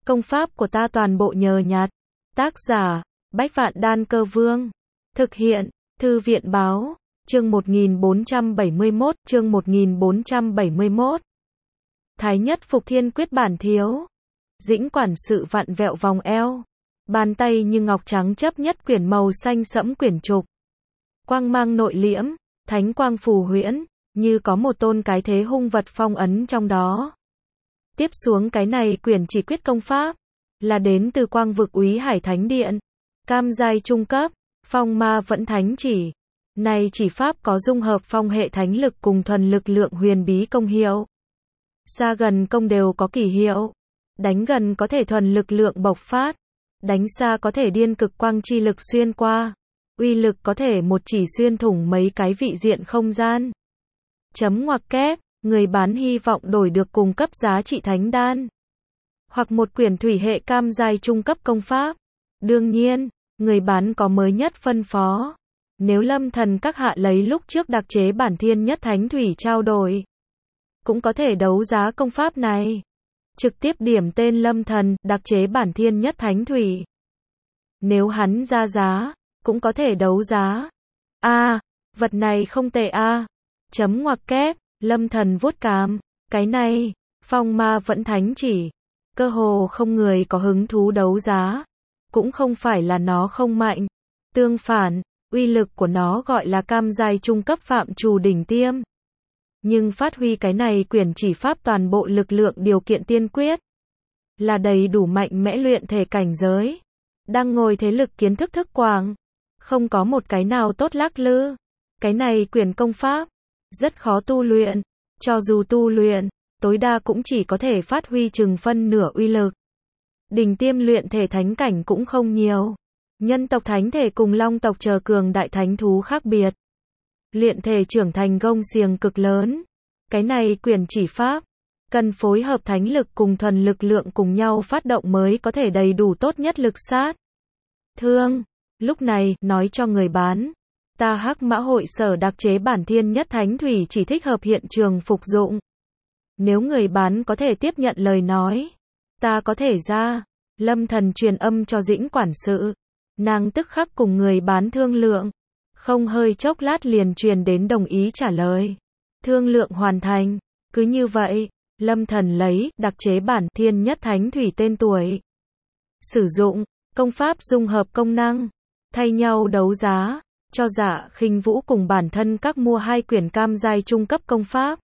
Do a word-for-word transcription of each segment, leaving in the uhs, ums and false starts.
Công pháp của ta toàn bộ nhờ nhặt. Tác giả, Bách Vạn Đan Cơ Vương. Thực hiện, Thư viện Báo. Chương một nghìn bốn trăm bảy mươi mốt, chương một nghìn bốn trăm bảy mươi mốt. Thái nhất phục thiên quyết bản thiếu. Dĩnh quản sự vặn vẹo vòng eo. Bàn tay như ngọc trắng chấp nhất quyển màu xanh sẫm quyển trục. Quang mang nội liễm, thánh quang phù huyễn, như có một tôn cái thế hung vật phong ấn trong đó. Tiếp xuống cái này quyển chỉ quyết công pháp, là đến từ quang vực Úy Hải Thánh Điện. Cam giai trung cấp, phong ma vẫn thánh chỉ. Này chỉ pháp có dung hợp phong hệ thánh lực cùng thuần lực lượng huyền bí công hiệu. Xa gần công đều có kỳ hiệu. Đánh gần có thể thuần lực lượng bộc phát. Đánh xa có thể điên cực quang chi lực xuyên qua. Uy lực có thể một chỉ xuyên thủng mấy cái vị diện không gian. Chấm ngoặc kép, người bán hy vọng đổi được cùng cấp giá trị thánh đan. Hoặc một quyển thủy hệ cam giai trung cấp công pháp. Đương nhiên, người bán có mới nhất phân phó. Nếu lâm thần các hạ lấy lúc trước đặc chế bản thiên nhất thánh thủy trao đổi, cũng có thể đấu giá công pháp này. Trực tiếp điểm tên lâm thần, đặc chế bản thiên nhất thánh thủy. Nếu hắn ra giá, cũng có thể đấu giá. A, à, vật này không tệ a. À. Chấm ngoặc kép, lâm thần vuốt cằm. Cái này, phong ma vẫn thánh chỉ. Cơ hồ không người có hứng thú đấu giá. Cũng không phải là nó không mạnh. Tương phản, uy lực của nó gọi là cam giai trung cấp phạm trù đỉnh tiêm. Nhưng phát huy cái này quyển chỉ pháp toàn bộ lực lượng điều kiện tiên quyết. Là đầy đủ mạnh mẽ luyện thể cảnh giới. Đang ngồi thế lực kiến thức thức quảng. Không có một cái nào tốt lắc lư. Cái này quyển công pháp. Rất khó tu luyện. Cho dù tu luyện, tối đa cũng chỉ có thể phát huy chừng phân nửa uy lực. Đỉnh tiêm luyện thể thánh cảnh cũng không nhiều. Nhân tộc thánh thể cùng long tộc chờ cường đại thánh thú khác biệt. Luyện thể trưởng thành gông xiềng cực lớn. Cái này quyển chỉ pháp. Cần phối hợp thánh lực cùng thuần lực lượng cùng nhau phát động mới có thể đầy đủ tốt nhất lực sát. Thương. Lúc này, nói cho người bán. Ta hắc mã hội sở đặc chế bản thiên nhất thánh thủy chỉ thích hợp hiện trường phục dụng. Nếu người bán có thể tiếp nhận lời nói. Ta có thể ra. Lâm thần truyền âm cho dĩnh quản sự. Nàng tức khắc cùng người bán thương lượng. Không hơi chốc lát liền truyền đến đồng ý trả lời. Thương lượng hoàn thành. Cứ như vậy, lâm thần lấy đặc chế bản thiên nhất thánh thủy tên tuổi. Sử dụng, công pháp dung hợp công năng. Thay nhau đấu giá. Cho Dạ Khinh Vũ cùng bản thân các mua hai quyển cam giai trung cấp công pháp.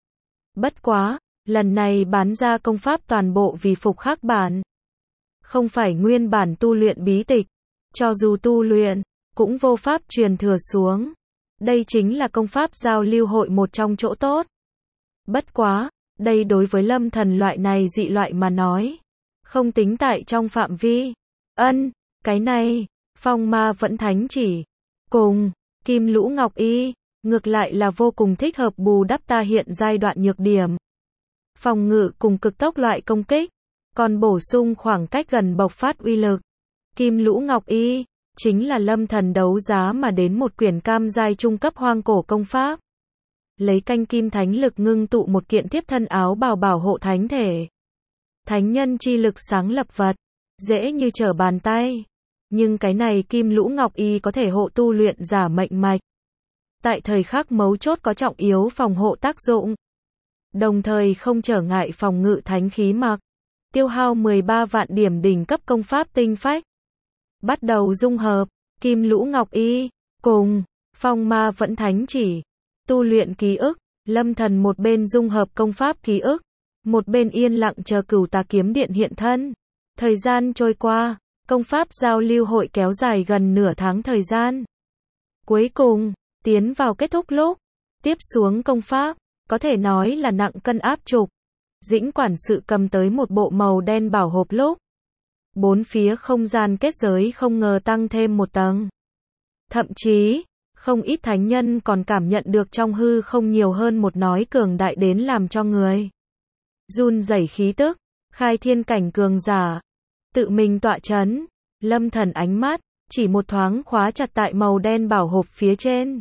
Bất quá, lần này bán ra công pháp toàn bộ vì phục khắc bản. Không phải nguyên bản tu luyện bí tịch. Cho dù tu luyện, cũng vô pháp truyền thừa xuống. Đây chính là công pháp giao lưu hội một trong chỗ tốt. Bất quá, đây đối với lâm thần loại này dị loại mà nói. Không tính tại trong phạm vi. Ân, cái này, phong ma vẫn thánh chỉ. Cùng, kim lũ ngọc y, ngược lại là vô cùng thích hợp bù đắp ta hiện giai đoạn nhược điểm. Phòng ngự cùng cực tốc loại công kích. Còn bổ sung khoảng cách gần bộc phát uy lực. Kim lũ ngọc y, chính là lâm thần đấu giá mà đến một quyển cam giai trung cấp hoang cổ công pháp. Lấy canh kim thánh lực ngưng tụ một kiện tiếp thân áo bào bảo hộ thánh thể. Thánh nhân chi lực sáng lập vật. Dễ như trở bàn tay. Nhưng cái này kim lũ ngọc y có thể hộ tu luyện giả mệnh mạch. Tại thời khắc mấu chốt có trọng yếu phòng hộ tác dụng. Đồng thời không trở ngại phòng ngự thánh khí mặc. Tiêu hao mười ba vạn điểm đỉnh cấp công pháp tinh phách. Bắt đầu dung hợp, kim lũ ngọc y, cùng, phong ma vẫn thánh chỉ. Tu luyện ký ức, lâm thần một bên dung hợp công pháp ký ức. Một bên yên lặng chờ cửu tà kiếm điện hiện thân. Thời gian trôi qua, công pháp giao lưu hội kéo dài gần nửa tháng thời gian. Cuối cùng, tiến vào kết thúc lúc. Tiếp xuống công pháp, có thể nói là nặng cân áp trục. Dĩnh quản sự cầm tới một bộ màu đen bảo hộp lúc. Bốn phía không gian kết giới không ngờ tăng thêm một tầng. Thậm chí, không ít thánh nhân còn cảm nhận được trong hư không nhiều hơn một nói cường đại đến làm cho người run rẩy khí tức. Khai thiên cảnh cường giả. Tự mình tọa chấn. Lâm thần ánh mắt, chỉ một thoáng khóa chặt tại màu đen bảo hộp phía trên.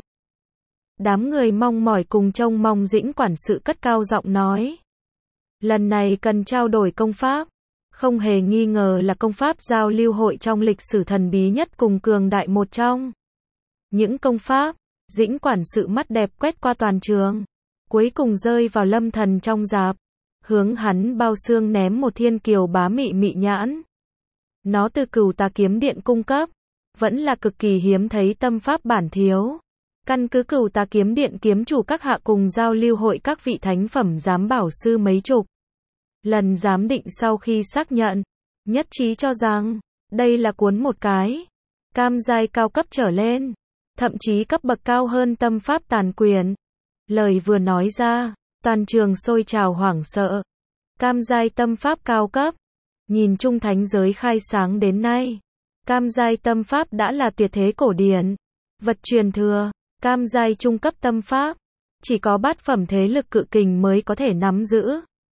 Đám người mong mỏi cùng trông mong dĩnh quản sự cất cao giọng nói. Lần này cần trao đổi công pháp. Không hề nghi ngờ là công pháp giao lưu hội trong lịch sử thần bí nhất cùng cường đại một trong những công pháp. Dĩnh quản sự mắt đẹp quét qua toàn trường, cuối cùng rơi vào Lâm Thần trong rạp, hướng hắn bao xương ném một thiên kiều bá mị mị nhãn. Nó từ Cửu Tà Kiếm Điện cung cấp, vẫn là cực kỳ hiếm thấy tâm pháp bản thiếu. Căn cứ Cửu Tà Kiếm Điện kiếm chủ các hạ cùng giao lưu hội các vị thánh phẩm giám bảo sư mấy chục lần giám định sau khi xác nhận, nhất trí cho rằng đây là cuốn một cái cam giai cao cấp trở lên, thậm chí cấp bậc cao hơn tâm pháp tàn quyền. Lời vừa nói ra, toàn trường sôi trào hoảng sợ. Cam giai tâm pháp cao cấp, nhìn chung thánh giới khai sáng đến nay, cam giai tâm pháp đã là tuyệt thế cổ điển, vật truyền thừa. Cam giai trung cấp tâm pháp, chỉ có bát phẩm thế lực cự kình mới có thể nắm giữ.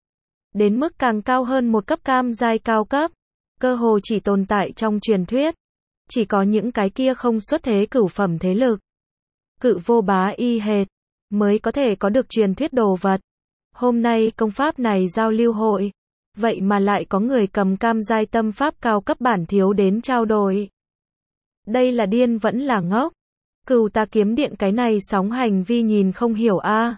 Đến mức càng cao hơn một cấp cam giai cao cấp, cơ hồ chỉ tồn tại trong truyền thuyết. Chỉ có những cái kia không xuất thế cửu phẩm thế lực, cự vô bá y hệt, mới có thể có được truyền thuyết đồ vật. Hôm nay công pháp này giao lưu hội, vậy mà lại có người cầm cam giai tâm pháp cao cấp bản thiếu đến trao đổi. Đây là điên vẫn là ngốc. Cửu Tà Kiếm Điện cái này sóng hành vi nhìn không hiểu a. À.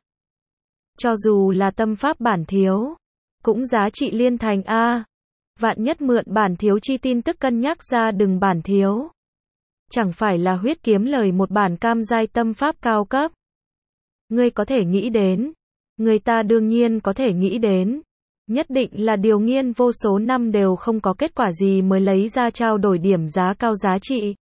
Cho dù là tâm pháp bản thiếu, cũng giá trị liên thành a. À. Vạn nhất mượn bản thiếu chi tin tức cân nhắc ra đừng bản thiếu. Chẳng phải là huyết kiếm lời một bản cam giai tâm pháp cao cấp. Ngươi có thể nghĩ đến, người ta đương nhiên có thể nghĩ đến, nhất định là điều nghiên vô số năm đều không có kết quả gì mới lấy ra trao đổi điểm giá cao giá trị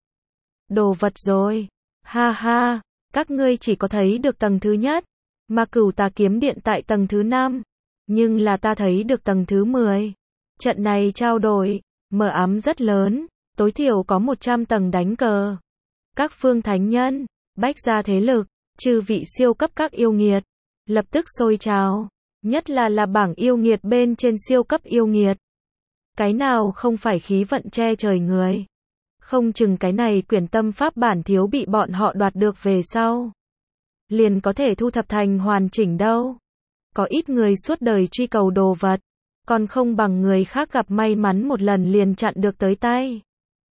đồ vật rồi. Ha ha, các ngươi chỉ có thấy được tầng thứ nhất, mà Cửu Tà Kiếm Điện tại tầng thứ năm, nhưng là ta thấy được tầng thứ mười. Trận này trao đổi, mờ ám rất lớn, tối thiểu có một trăm tầng đánh cờ. Các phương thánh nhân, bách gia thế lực, trừ vị siêu cấp các yêu nghiệt, lập tức sôi trào, nhất là là bảng yêu nghiệt bên trên siêu cấp yêu nghiệt. Cái nào không phải khí vận che trời người. Không chừng cái này quyển tâm pháp bản thiếu bị bọn họ đoạt được về sau, liền có thể thu thập thành hoàn chỉnh đâu. Có ít người suốt đời truy cầu đồ vật, còn không bằng người khác gặp may mắn một lần liền chặn được tới tay.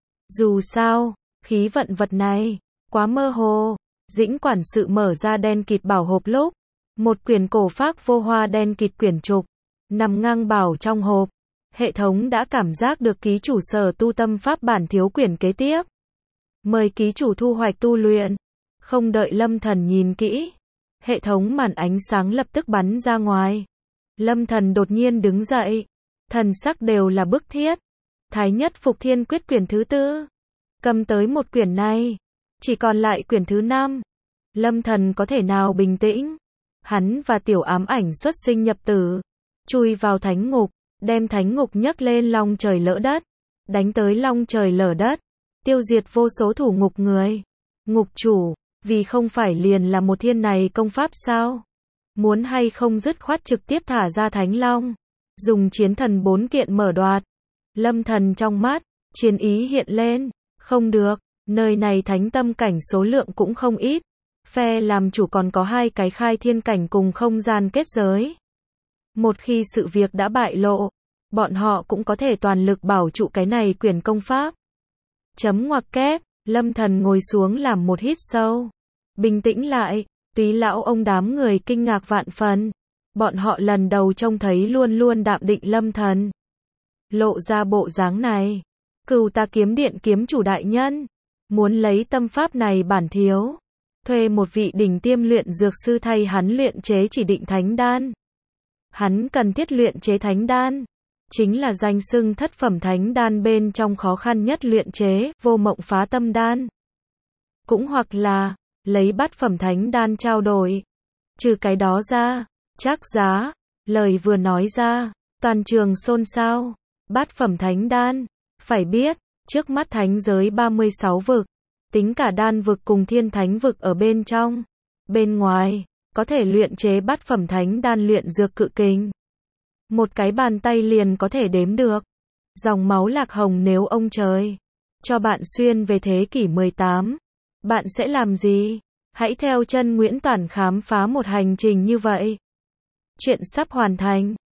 Dù sao, khí vận vật này, quá mơ hồ. Dĩnh quản sự mở ra đen kịt bảo hộp lúc, một quyển cổ phác vô hoa đen kịt quyển trục, nằm ngang bảo trong hộp. Hệ thống đã cảm giác được ký chủ sở tu tâm pháp bản thiếu quyển kế tiếp. Mời ký chủ thu hoạch tu luyện. Không đợi Lâm Thần nhìn kỹ, hệ thống màn ánh sáng lập tức bắn ra ngoài. Lâm Thần đột nhiên đứng dậy, thần sắc đều là bức thiết. Thái nhất phục thiên quyết quyển thứ tư, cầm tới một quyển này, chỉ còn lại quyển thứ năm. Lâm Thần có thể nào bình tĩnh? Hắn và tiểu ám ảnh xuất sinh nhập tử, chui vào thánh ngục, đem thánh ngục nhấc lên long trời lỡ đất, đánh tới long trời lở đất, tiêu diệt vô số thủ ngục người. Ngục chủ, vì không phải liền là một thiên này công pháp sao? Muốn hay không dứt khoát trực tiếp thả ra thánh long, dùng chiến thần bốn kiện mở đoạt. Lâm Thần trong mắt, chiến ý hiện lên, không được, nơi này thánh tâm cảnh số lượng cũng không ít. Phe làm chủ còn có hai cái khai thiên cảnh cùng không gian kết giới. Một khi sự việc đã bại lộ, bọn họ cũng có thể toàn lực bảo trụ cái này quyển công pháp. Chấm ngoặc kép, Lâm Thần ngồi xuống làm một hít sâu. Bình tĩnh lại, Túy lão ông đám người kinh ngạc vạn phần. Bọn họ lần đầu trông thấy luôn luôn đạm định Lâm Thần. Lộ ra bộ dáng này. Cửu Tà Kiếm Điện kiếm chủ đại nhân, muốn lấy tâm pháp này bản thiếu. Thuê một vị đỉnh tiêm luyện dược sư thay hắn luyện chế chỉ định thánh đan. Hắn cần thiết luyện chế thánh đan, chính là danh xưng thất phẩm thánh đan bên trong khó khăn nhất luyện chế, vô mộng phá tâm đan. Cũng hoặc là, lấy bát phẩm thánh đan trao đổi. Trừ cái đó ra, chắc giá, lời vừa nói ra, toàn trường xôn xao. Bát phẩm thánh đan, phải biết, trước mắt thánh giới ba mươi sáu vực, tính cả đan vực cùng thiên thánh vực ở bên trong. Bên ngoài, có thể luyện chế bát phẩm thánh đan luyện dược cự kình. Một cái bàn tay liền có thể đếm được. Dòng máu lạc hồng nếu ông trời cho bạn xuyên về thế kỷ mười tám, bạn sẽ làm gì? Hãy theo chân Nguyễn Toản khám phá một hành trình như vậy. Chuyện sắp hoàn thành.